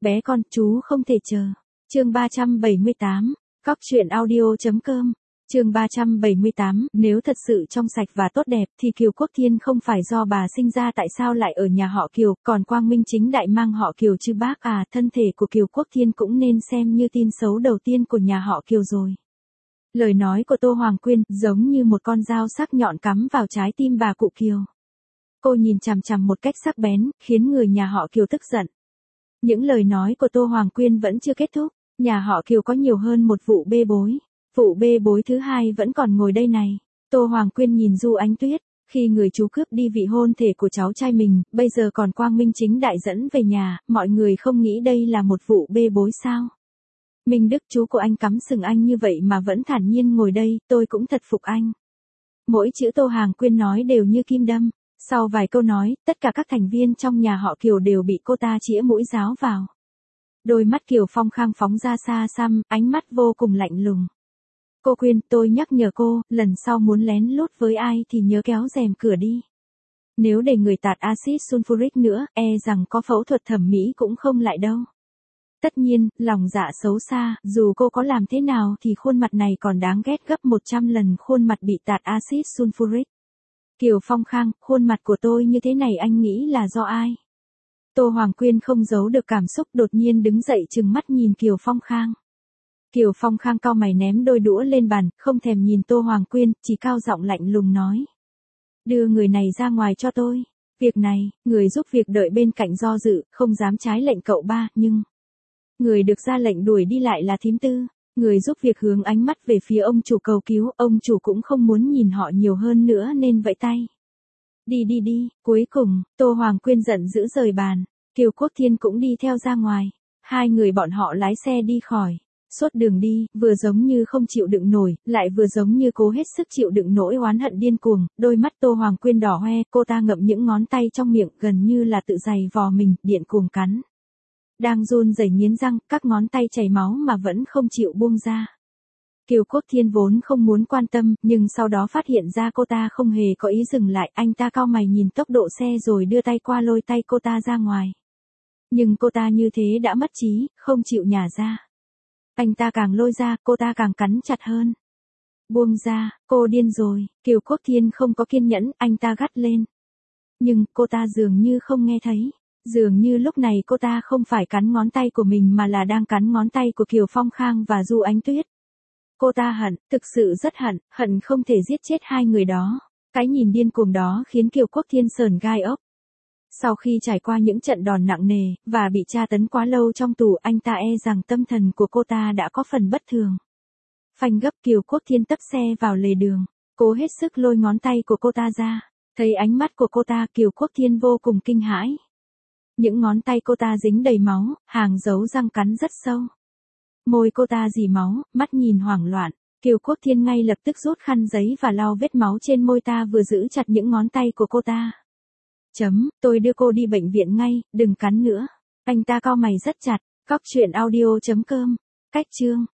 Bé con, chú không thể chờ. Chương 378, cóc truyện audio.com. Chương 378, nếu thật sự trong sạch và tốt đẹp thì Kiều Quốc Thiên không phải do bà sinh ra, tại sao lại ở nhà họ Kiều, còn quang minh chính đại mang họ Kiều chứ bác à? Thân thể của Kiều Quốc Thiên cũng nên xem như tin xấu đầu tiên của nhà họ Kiều rồi. Lời nói của Tô Hoàng Quyên giống như một con dao sắc nhọn cắm vào trái tim bà cụ Kiều. Cô nhìn chằm chằm một cách sắc bén, khiến người nhà họ Kiều tức giận. Những lời nói của Tô Hoàng Quyên vẫn chưa kết thúc, nhà họ Kiều có nhiều hơn một vụ bê bối. Vụ bê bối thứ hai vẫn còn ngồi đây này. Tô Hoàng Quyên nhìn Du Ánh Tuyết, khi người chú cướp đi vị hôn thể của cháu trai mình, bây giờ còn quang minh chính đại dẫn về nhà, mọi người không nghĩ đây là một vụ bê bối sao? Minh Đức, chú của anh cắm sừng anh như vậy mà vẫn thản nhiên ngồi đây, tôi cũng thật phục anh. Mỗi chữ Tô Hoàng Quyên nói đều như kim đâm. Sau vài câu nói, tất cả các thành viên trong nhà họ Kiều đều bị cô ta chĩa mũi giáo vào. Đôi mắt Kiều Phong Khang phóng ra xa xăm, ánh mắt vô cùng lạnh lùng. Cô Quyên, tôi nhắc nhở cô, lần sau muốn lén lút với ai thì nhớ kéo rèm cửa đi. Nếu để người tạt axit sulfuric nữa, e rằng có phẫu thuật thẩm mỹ cũng không lại đâu. Tất nhiên, lòng dạ xấu xa, dù cô có làm thế nào thì khuôn mặt này còn đáng ghét gấp 100 lần khuôn mặt bị tạt axit sulfuric. Kiều Phong Khang, khuôn mặt của tôi như thế này anh nghĩ là do ai? Tô Hoàng Quyên không giấu được cảm xúc, đột nhiên đứng dậy trừng mắt nhìn Kiều Phong Khang. Kiều Phong Khang cau mày ném đôi đũa lên bàn, không thèm nhìn Tô Hoàng Quyên, chỉ cao giọng lạnh lùng nói. Đưa người này ra ngoài cho tôi. Việc này, người giúp việc đợi bên cạnh do dự, không dám trái lệnh cậu ba, nhưng... Người được ra lệnh đuổi đi lại là thím Tư. Người giúp việc hướng ánh mắt về phía ông chủ cầu cứu, ông chủ cũng không muốn nhìn họ nhiều hơn nữa nên vẫy tay. Đi đi đi, cuối cùng, Tô Hoàng Quyên giận dữ rời bàn, Kiều Quốc Thiên cũng đi theo ra ngoài. Hai người bọn họ lái xe đi khỏi. Suốt đường đi, vừa giống như không chịu đựng nổi, lại vừa giống như cố hết sức chịu đựng nỗi oán hận điên cuồng, đôi mắt Tô Hoàng Quyên đỏ hoe, cô ta ngậm những ngón tay trong miệng gần như là tự giày vò mình, điện cuồng cắn. Đang run rẩy nghiến răng, các ngón tay chảy máu mà vẫn không chịu buông ra. Kiều Quốc Thiên vốn không muốn quan tâm, nhưng sau đó phát hiện ra cô ta không hề có ý dừng lại, anh ta cau mày nhìn tốc độ xe rồi đưa tay qua lôi tay cô ta ra ngoài. Nhưng cô ta như thế đã mất trí, không chịu nhả ra. Anh ta càng lôi ra, cô ta càng cắn chặt hơn. Buông ra, cô điên rồi, Kiều Quốc Thiên không có kiên nhẫn, anh ta gắt lên. Nhưng cô ta dường như không nghe thấy. Dường như lúc này cô ta không phải cắn ngón tay của mình mà là đang cắn ngón tay của Kiều Phong Khang và Du Ánh Tuyết. Cô ta hận, thực sự rất hận, hận không thể giết chết hai người đó. Cái nhìn điên cuồng đó khiến Kiều Quốc Thiên sởn gai ốc. Sau khi trải qua những trận đòn nặng nề, và bị tra tấn quá lâu trong tù, anh ta e rằng tâm thần của cô ta đã có phần bất thường. Phanh gấp, Kiều Quốc Thiên tấp xe vào lề đường, cố hết sức lôi ngón tay của cô ta ra. Thấy ánh mắt của cô ta, Kiều Quốc Thiên vô cùng kinh hãi. Những ngón tay cô ta dính đầy máu, hàng dấu răng cắn rất sâu. Môi cô ta rỉ máu, mắt nhìn hoảng loạn. Kiều Quốc Thiên ngay lập tức rút khăn giấy và lau vết máu trên môi ta, vừa giữ chặt những ngón tay của cô ta. Tôi đưa cô đi bệnh viện ngay, đừng cắn nữa. Anh ta cau mày rất chặt. Cóc truyện audio.com. Cách chương.